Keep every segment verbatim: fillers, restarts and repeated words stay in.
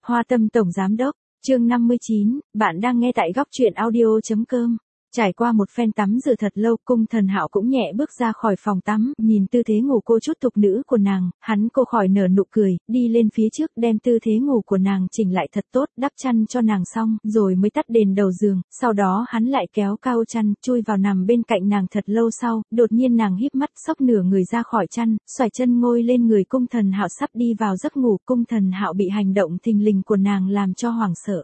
Hoa Tâm Tổng Giám Đốc, chương năm mươi chín, bạn đang nghe tại góc truyện audio.com. Trải qua một phen tắm rửa thật lâu, Cung Thần Hạo cũng nhẹ bước ra khỏi phòng tắm, nhìn tư thế ngủ cô chút tục nữ của nàng, hắn cô khỏi nở nụ cười, đi lên phía trước đem tư thế ngủ của nàng chỉnh lại thật tốt, đắp chăn cho nàng xong, rồi mới tắt đèn đầu giường, sau đó hắn lại kéo cao chăn, chui vào nằm bên cạnh nàng thật lâu sau, đột nhiên nàng híp mắt xốc nửa người ra khỏi chăn, xoài chân ngồi lên người Cung Thần Hạo sắp đi vào giấc ngủ, Cung Thần Hạo bị hành động thình lình của nàng làm cho hoảng sợ.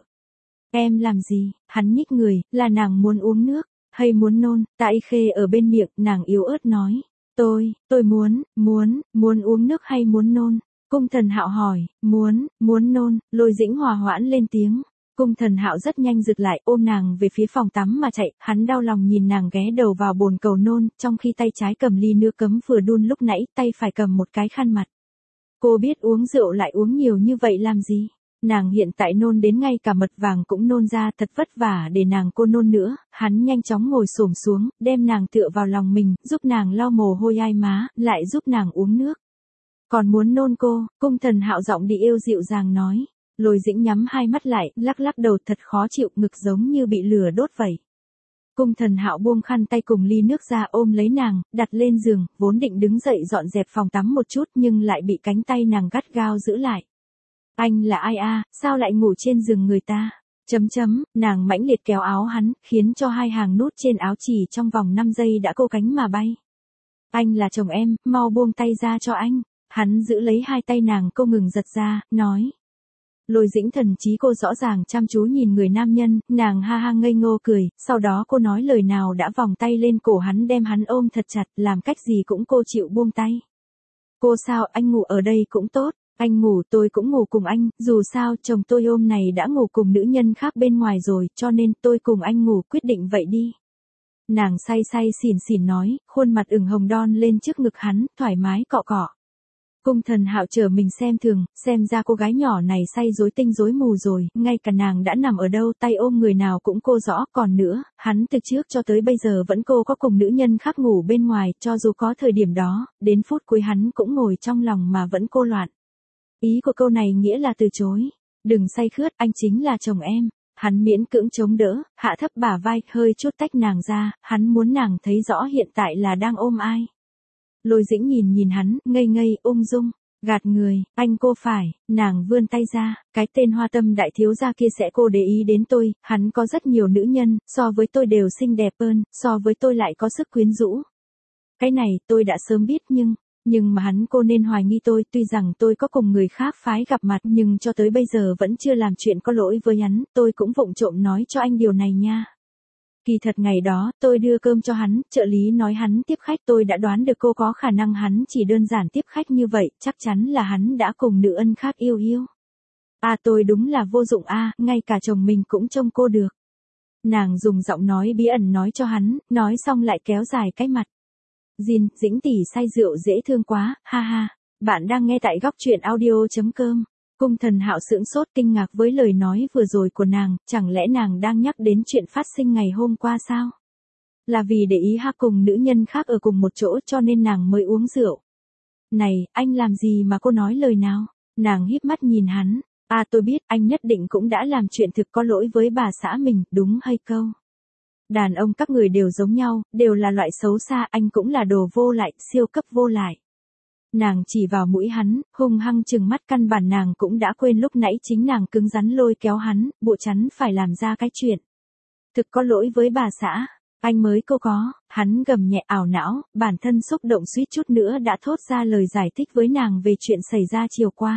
Em làm gì? Hắn nhích người, là nàng muốn uống nước, hay muốn nôn? Tại khê ở bên miệng, nàng yếu ớt nói. Tôi, tôi muốn, muốn, muốn uống nước hay muốn nôn? Cung Thần Hạo hỏi, muốn, muốn nôn, Lôi Dĩnh hòa hoãn lên tiếng. Cung Thần Hạo rất nhanh rực lại, ôm nàng về phía phòng tắm mà chạy, hắn đau lòng nhìn nàng ghé đầu vào bồn cầu nôn, trong khi tay trái cầm ly nước cấm vừa đun lúc nãy, tay phải cầm một cái khăn mặt. Cô biết uống rượu lại uống nhiều như vậy làm gì? Nàng hiện tại nôn đến ngay cả mật vàng cũng nôn ra, thật vất vả để nàng cô nôn nữa, hắn nhanh chóng ngồi xổm xuống, đem nàng tựa vào lòng mình, giúp nàng lau mồ hôi ai má, lại giúp nàng uống nước. Còn muốn nôn cô? Cung Thần Hạo giọng đi êu dịu dàng nói. Lôi Dĩnh nhắm hai mắt lại, lắc lắc đầu thật khó chịu, ngực giống như bị lửa đốt vậy. Cung Thần Hạo buông khăn tay cùng ly nước ra ôm lấy nàng, đặt lên giường, vốn định đứng dậy dọn dẹp phòng tắm một chút nhưng lại bị cánh tay nàng gắt gao giữ lại. Anh là ai a, sao lại ngủ trên giường người ta? Chấm chấm, nàng mãnh liệt kéo áo hắn, khiến cho hai hàng nút trên áo chỉ trong vòng năm giây đã cô cánh mà bay. Anh là chồng em, mau buông tay ra cho anh. Hắn giữ lấy hai tay nàng cô ngừng giật ra, nói. Lôi Dĩnh thần trí cô rõ ràng chăm chú nhìn người nam nhân, nàng ha ha ngây ngô cười, sau đó cô nói lời nào đã vòng tay lên cổ hắn đem hắn ôm thật chặt, làm cách gì cũng cô chịu buông tay. Cô sao, anh ngủ ở đây cũng tốt. Anh ngủ tôi cũng ngủ cùng anh, dù sao chồng tôi hôm này đã ngủ cùng nữ nhân khác bên ngoài rồi, cho nên tôi cùng anh ngủ, quyết định vậy đi. Nàng say say xỉn xỉn nói, khuôn mặt ửng hồng đon lên trước ngực hắn, thoải mái cọ cọ. Cung Thần Hạo chờ mình xem thường, xem ra cô gái nhỏ này say rối tinh rối mù rồi, ngay cả nàng đã nằm ở đâu tay ôm người nào cũng cô rõ, còn nữa, hắn từ trước cho tới bây giờ vẫn cô có cùng nữ nhân khác ngủ bên ngoài, cho dù có thời điểm đó, đến phút cuối hắn cũng ngồi trong lòng mà vẫn cô loạn. Ý của câu này nghĩa là từ chối. Đừng say khướt, anh chính là chồng em. Hắn miễn cưỡng chống đỡ, hạ thấp bả vai, hơi chút tách nàng ra, hắn muốn nàng thấy rõ hiện tại là đang ôm ai. Lôi Dĩnh nhìn nhìn hắn, ngây ngây, ung dung, gạt người, anh cô phải, nàng vươn tay ra, cái tên Hoa Tâm đại thiếu gia kia sẽ cô để ý đến tôi, hắn có rất nhiều nữ nhân, so với tôi đều xinh đẹp hơn, so với tôi lại có sức quyến rũ. Cái này tôi đã sớm biết nhưng... Nhưng mà hắn cô nên hoài nghi tôi, tuy rằng tôi có cùng người khác phái gặp mặt nhưng cho tới bây giờ vẫn chưa làm chuyện có lỗi với hắn, tôi cũng vụng trộm nói cho anh điều này nha. Kỳ thật ngày đó, tôi đưa cơm cho hắn, trợ lý nói hắn tiếp khách, tôi đã đoán được cô có khả năng hắn chỉ đơn giản tiếp khách như vậy, chắc chắn là hắn đã cùng nữ ân khác yêu yêu. À tôi đúng là vô dụng a, à, ngay cả chồng mình cũng trông cô được. Nàng dùng giọng nói bí ẩn nói cho hắn, nói xong lại kéo dài cái mặt. Dìn, Dĩnh tỷ say rượu dễ thương quá, ha ha. Bạn đang nghe tại góc truyện audio.com. Cung Thần Hạo sững sốt kinh ngạc với lời nói vừa rồi của nàng, chẳng lẽ nàng đang nhắc đến chuyện phát sinh ngày hôm qua sao? Là vì để ý ha cùng nữ nhân khác ở cùng một chỗ cho nên nàng mới uống rượu. Này, anh làm gì mà cô nói lời nào? Nàng híp mắt nhìn hắn. À tôi biết, anh nhất định cũng đã làm chuyện thực có lỗi với bà xã mình, đúng hay câu? Đàn ông các người đều giống nhau, đều là loại xấu xa, anh cũng là đồ vô lại, siêu cấp vô lại. Nàng chỉ vào mũi hắn, hung hăng trừng mắt, căn bản nàng cũng đã quên lúc nãy chính nàng cứng rắn lôi kéo hắn, bộ chắn phải làm ra cái chuyện. Thực có lỗi với bà xã, anh mới cô có, hắn gầm nhẹ ảo não, bản thân xúc động suýt chút nữa đã thốt ra lời giải thích với nàng về chuyện xảy ra chiều qua.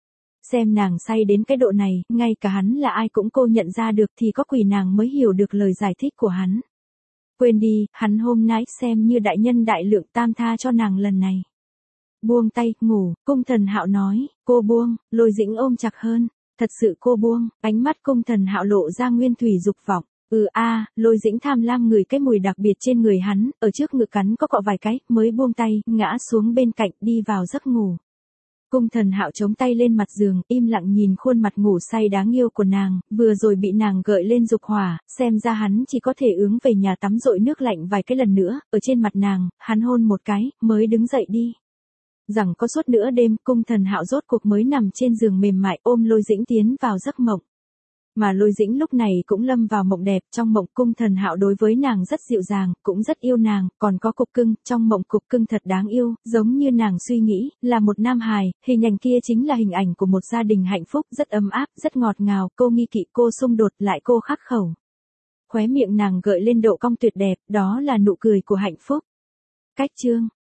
Xem nàng say đến cái độ này, ngay cả hắn là ai cũng cô nhận ra được thì có quỷ nàng mới hiểu được lời giải thích của hắn. Quên đi, hắn hôm nay xem như đại nhân đại lượng tam tha cho nàng lần này. Buông tay, ngủ, Cung Thần Hạo nói, cô buông, Lôi Dĩnh ôm chặt hơn, thật sự cô buông, ánh mắt Cung Thần Hạo lộ ra nguyên thủy dục vọng. Ừ a, à, Lôi Dĩnh tham lam ngửi cái mùi đặc biệt trên người hắn, ở trước ngực cắn có cọ vài cái, mới buông tay, ngã xuống bên cạnh, đi vào giấc ngủ. Cung Thần Hạo chống tay lên mặt giường, im lặng nhìn khuôn mặt ngủ say đáng yêu của nàng, vừa rồi bị nàng gợi lên dục hỏa, xem ra hắn chỉ có thể ướng về nhà tắm dội nước lạnh vài cái lần nữa, ở trên mặt nàng, hắn hôn một cái, mới đứng dậy đi. Rằng có suốt nửa đêm, Cung Thần Hạo rốt cuộc mới nằm trên giường mềm mại ôm Lôi Dĩnh tiến vào giấc mộng. Mà Lôi Dĩnh lúc này cũng lâm vào mộng đẹp, trong mộng Cung Thần Hạo đối với nàng rất dịu dàng, cũng rất yêu nàng, còn có Cục Cưng, trong mộng Cục Cưng thật đáng yêu, giống như nàng suy nghĩ, là một nam hài, hình ảnh kia chính là hình ảnh của một gia đình hạnh phúc, rất ấm áp, rất ngọt ngào, cô nghi kỵ, cô xung đột, lại cô khắc khẩu. Khóe miệng nàng gợi lên độ cong tuyệt đẹp, đó là nụ cười của hạnh phúc. Cách chương